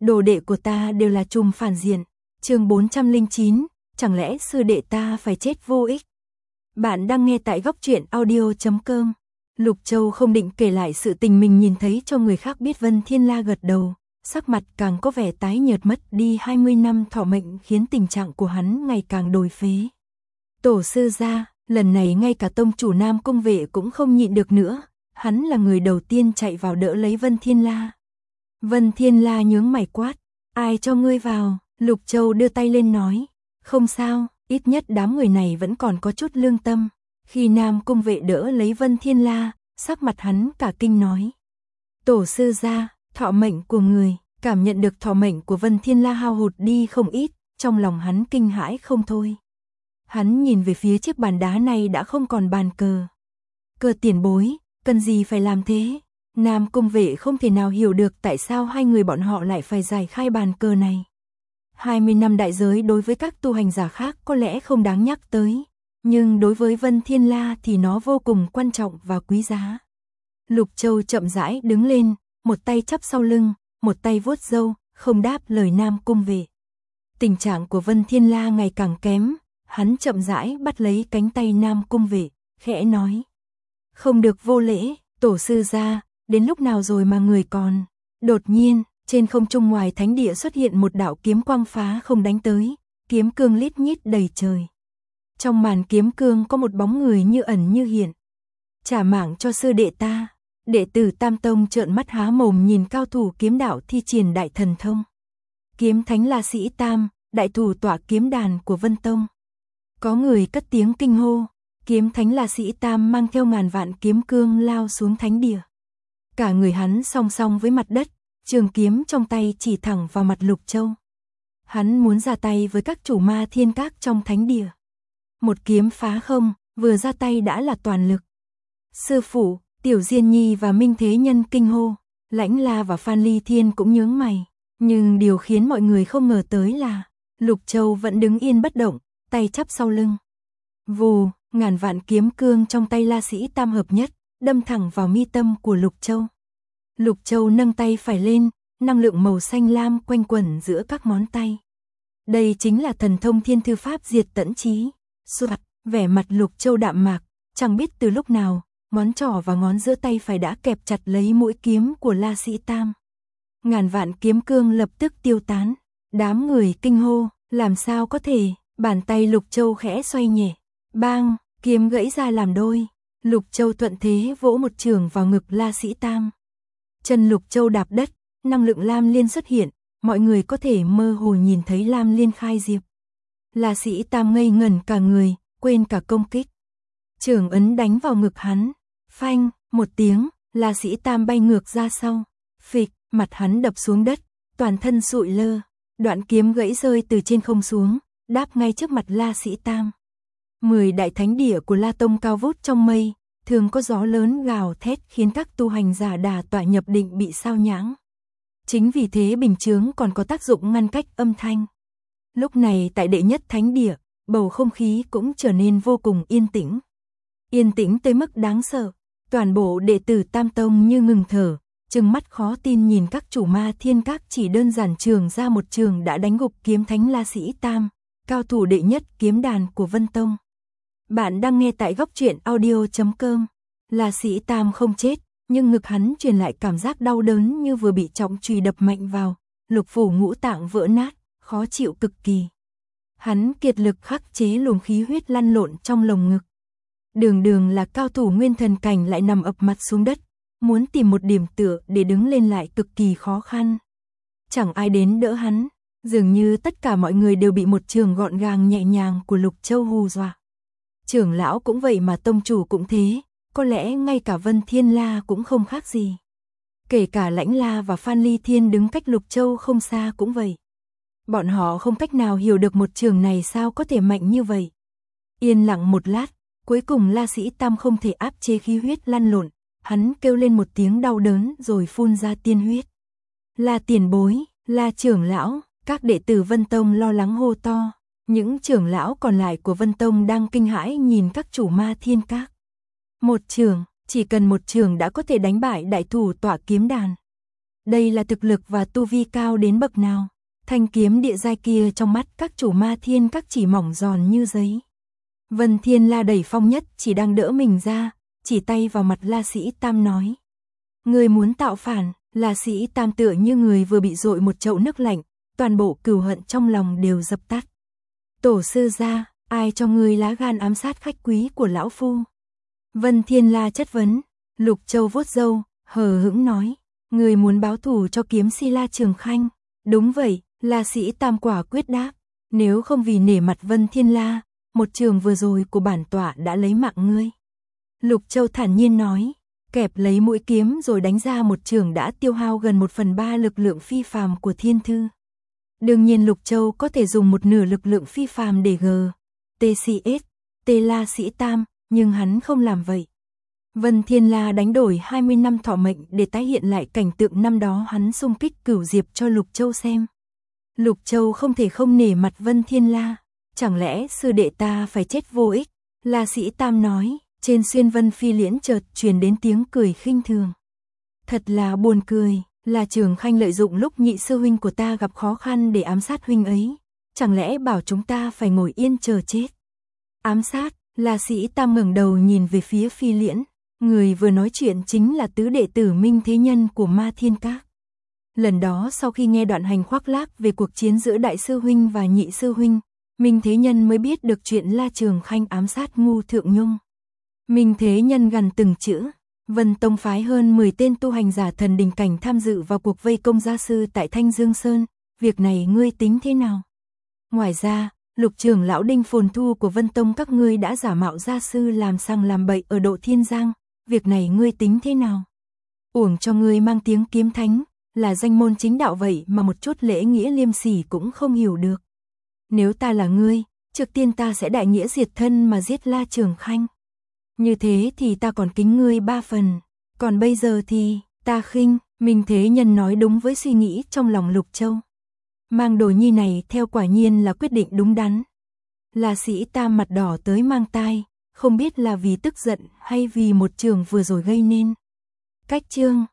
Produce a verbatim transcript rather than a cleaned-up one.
đồ đệ của ta đều là trùm phản diện. Chương bốn trăm lẻ chín, chẳng lẽ sư đệ ta phải chết vô ích? Bạn đang nghe tại góc truyện audio chấm com. Lục Châu không định kể lại sự tình mình nhìn thấy cho người khác biết. Vân Thiên La gật đầu, sắc mặt càng có vẻ tái nhợt. Mất đi hai mươi năm thọ mệnh khiến tình trạng của hắn ngày càng đồi phế. Tổ sư gia, lần này ngay cả tông chủ Nam Cung Vệ cũng không nhịn được nữa, hắn là người đầu tiên chạy vào đỡ lấy Vân Thiên La. Vân Thiên La nhướng mày quát, ai cho ngươi vào? Lục Châu đưa tay lên nói, không sao, ít nhất đám người này vẫn còn có chút lương tâm. Khi Nam Cung Vệ đỡ lấy Vân Thiên La, sắc mặt hắn cả kinh nói, tổ sư gia, thọ mệnh của người. Cảm nhận được thọ mệnh của Vân Thiên La hao hụt đi không ít, trong lòng hắn kinh hãi không thôi. Hắn nhìn về phía chiếc bàn đá này đã không còn bàn cờ. Cơ tiền bối, cần gì phải làm thế? Nam Cung Vệ không thể nào hiểu được tại sao hai người bọn họ lại phải giải khai bàn cờ này. hai mươi năm đại giới đối với các tu hành giả khác có lẽ không đáng nhắc tới, nhưng đối với Vân Thiên La thì nó vô cùng quan trọng và quý giá. Lục Châu chậm rãi đứng lên, một tay chắp sau lưng, một tay vuốt râu, không đáp lời Nam Cung Vệ. Tình trạng của Vân Thiên La ngày càng kém, hắn chậm rãi bắt lấy cánh tay Nam Cung Vệ, khẽ nói, không được vô lễ, tổ sư gia, đến lúc nào rồi mà người còn. Đột nhiên, trên không trung ngoài thánh địa xuất hiện một đạo kiếm quang phá không đánh tới, kiếm cương lít nhít đầy trời. Trong màn kiếm cương có một bóng người như ẩn như hiện. Trả mạng cho sư đệ ta. Đệ tử Tam Tông trợn mắt há mồm nhìn cao thủ kiếm đạo thi triển đại thần thông. Kiếm thánh La Sĩ Tam, đại thủ tọa kiếm đàn của Vân Tông. Có người cất tiếng kinh hô, kiếm thánh La Sĩ Tam mang theo ngàn vạn kiếm cương lao xuống thánh địa. Cả người hắn song song với mặt đất, trường kiếm trong tay chỉ thẳng vào mặt Lục Châu. Hắn muốn ra tay với các chủ ma thiên các trong thánh địa. Một kiếm phá không, vừa ra tay đã là toàn lực. Sư phụ, Tiểu Diên Nhi và Minh Thế Nhân kinh hô, Lãnh La và Phan Ly Thiên cũng nhướng mày. Nhưng điều khiến mọi người không ngờ tới là, Lục Châu vẫn đứng yên bất động, tay chắp sau lưng. Vù, ngàn vạn kiếm cương trong tay La Sĩ Tam hợp nhất, đâm thẳng vào mi tâm của Lục Châu. Lục Châu nâng tay phải lên, năng lượng màu xanh lam quanh quẩn giữa các ngón tay. Đây chính là thần thông thiên thư pháp diệt tận trí. Soạt, vẻ mặt Lục Châu đạm mạc, chẳng biết từ lúc nào, ngón trỏ và ngón giữa tay phải đã kẹp chặt lấy mũi kiếm của La Sĩ Tam. Ngàn vạn kiếm cương lập tức tiêu tán. Đám người kinh hô, làm sao có thể? Bàn tay Lục Châu khẽ xoay nhẹ. Bang, kiếm gãy ra làm đôi. Lục Châu thuận thế vỗ một chưởng vào ngực La Sĩ Tam. Chân Lục Châu đạp đất, năng lượng lam liên xuất hiện, mọi người có thể mơ hồ nhìn thấy lam liên khai diệp. La Sĩ Tam ngây ngẩn cả người, quên cả công kích. Chưởng ấn đánh vào ngực hắn, phanh, một tiếng, La Sĩ Tam bay ngược ra sau. Phịch, mặt hắn đập xuống đất, toàn thân sụi lơ. Đoạn kiếm gãy rơi từ trên không xuống, đáp ngay trước mặt La Sĩ Tam. Mười đại thánh địa của La Tông cao vút trong mây, thường có gió lớn gào thét khiến các tu hành giả đà tọa nhập định bị sao nhãng. Chính vì thế bình chướng còn có tác dụng ngăn cách âm thanh. Lúc này tại đệ nhất thánh địa, bầu không khí cũng trở nên vô cùng yên tĩnh. Yên tĩnh tới mức đáng sợ, toàn bộ đệ tử Tam Tông như ngừng thở, trừng mắt khó tin nhìn các chủ ma thiên các chỉ đơn giản trường ra một trường đã đánh gục kiếm thánh La Sĩ Tam, cao thủ đệ nhất kiếm đàn của Vân Tông. Bạn đang nghe tại góc truyện audio chấm com. La Sĩ Tam không chết, nhưng ngực hắn truyền lại cảm giác đau đớn như vừa bị trọng chùy đập mạnh vào, lục phủ ngũ tạng vỡ nát, khó chịu cực kỳ. Hắn kiệt lực khắc chế luồng khí huyết lăn lộn trong lồng ngực. Đường đường là cao thủ nguyên thần cảnh lại nằm ập mặt xuống đất, muốn tìm một điểm tựa để đứng lên lại cực kỳ khó khăn. Chẳng ai đến đỡ hắn, dường như tất cả mọi người đều bị một trường gọn gàng nhẹ nhàng của Lục Châu hù dọa. Trưởng lão cũng vậy mà tông chủ cũng thế, có lẽ ngay cả Vân Thiên La cũng không khác gì. Kể cả Lãnh La và Phan Ly Thiên đứng cách Lục Châu không xa cũng vậy. Bọn họ không cách nào hiểu được một trường này sao có thể mạnh như vậy. Yên lặng một lát, cuối cùng La Sĩ Tam không thể áp chế khí huyết lăn lộn, hắn kêu lên một tiếng đau đớn rồi phun ra tiên huyết. La tiền bối, La trưởng lão, các đệ tử Vân Tông lo lắng hô to. Những trưởng lão còn lại của Vân Tông đang kinh hãi nhìn các chủ ma thiên các. Một trường, chỉ cần một trường đã có thể đánh bại đại thủ tọa kiếm đàn. đây là thực lực và tu vi cao đến bậc nào. Thanh kiếm địa giai kia trong mắt các chủ ma thiên các chỉ mỏng giòn như giấy. Vân Thiên La đẩy Phong Nhất chỉ đang đỡ mình ra, chỉ tay vào mặt La Sĩ Tam nói. Người muốn tạo phản. La Sĩ Tam tựa như người vừa bị dội một chậu nước lạnh, toàn bộ cừu hận trong lòng đều dập tắt. Tổ sư gia, ai cho ngươi lá gan ám sát khách quý của lão phu? Vân Thiên La chất vấn. Lục Châu vuốt râu, hờ hững nói. Người muốn báo thù cho kiếm si La Trường Khanh. Đúng vậy, La Sĩ Tam quả quyết đáp. Nếu không vì nể mặt Vân Thiên La, một trường vừa rồi của bản tọa đã lấy mạng ngươi. Lục Châu thản nhiên nói. Kẹp lấy mũi kiếm rồi đánh ra một trường đã tiêu hao gần một phần ba lực lượng phi phàm của thiên thư. Đương nhiên Lục Châu có thể dùng một nửa lực lượng phi phàm để gờ, tê xê ét, tê La Sĩ Tam, nhưng hắn không làm vậy. Vân Thiên La đánh đổi hai mươi năm thọ mệnh để tái hiện lại cảnh tượng năm đó hắn xung kích Cửu Diệp cho Lục Châu xem. Lục Châu không thể không nể mặt Vân Thiên La, chẳng lẽ sư đệ ta phải chết vô ích? La Sĩ Tam nói. Trên xuyên vân phi liễn chợt truyền đến tiếng cười khinh thường. Thật là buồn cười, là Trường Khanh lợi dụng lúc nhị sư huynh của ta gặp khó khăn để ám sát huynh ấy. Chẳng lẽ bảo chúng ta phải ngồi yên chờ chết? Ám sát, La Sĩ Tam ngẩng đầu nhìn về phía phi liễn. Người vừa nói chuyện chính là tứ đệ tử Minh Thế Nhân của Ma Thiên Các. Lần đó sau khi nghe đoạn hành khoác lác về cuộc chiến giữa đại sư huynh và nhị sư huynh, Minh Thế Nhân mới biết được chuyện La Trường Khanh ám sát Ngu Thượng Nhung. Minh Thế Nhân gằn từng chữ, Vân Tông phái hơn mười tên tu hành giả thần đình cảnh tham dự vào cuộc vây công gia sư tại Thanh Dương Sơn, việc này ngươi tính thế nào? Ngoài ra, Lục trưởng lão Đinh Phồn Thu của Vân Tông các ngươi đã giả mạo gia sư làm sang làm bậy ở Độ Thiên Giang, việc này ngươi tính thế nào? Uổng cho ngươi mang tiếng kiếm thánh, là danh môn chính đạo vậy mà một chút lễ nghĩa liêm sỉ cũng không hiểu được. Nếu ta là ngươi, trước tiên ta sẽ đại nghĩa diệt thân mà giết La Trường Khanh. Như thế thì ta còn kính ngươi ba phần, còn bây giờ thì, ta khinh, Minh Thế Nhân nói đúng với suy nghĩ trong lòng Lục Châu. Mang đồ nhi này theo quả nhiên là quyết định đúng đắn. La Sĩ Tam mặt đỏ tới mang tai, không biết là vì tức giận hay vì một trường vừa rồi gây nên. Cách chương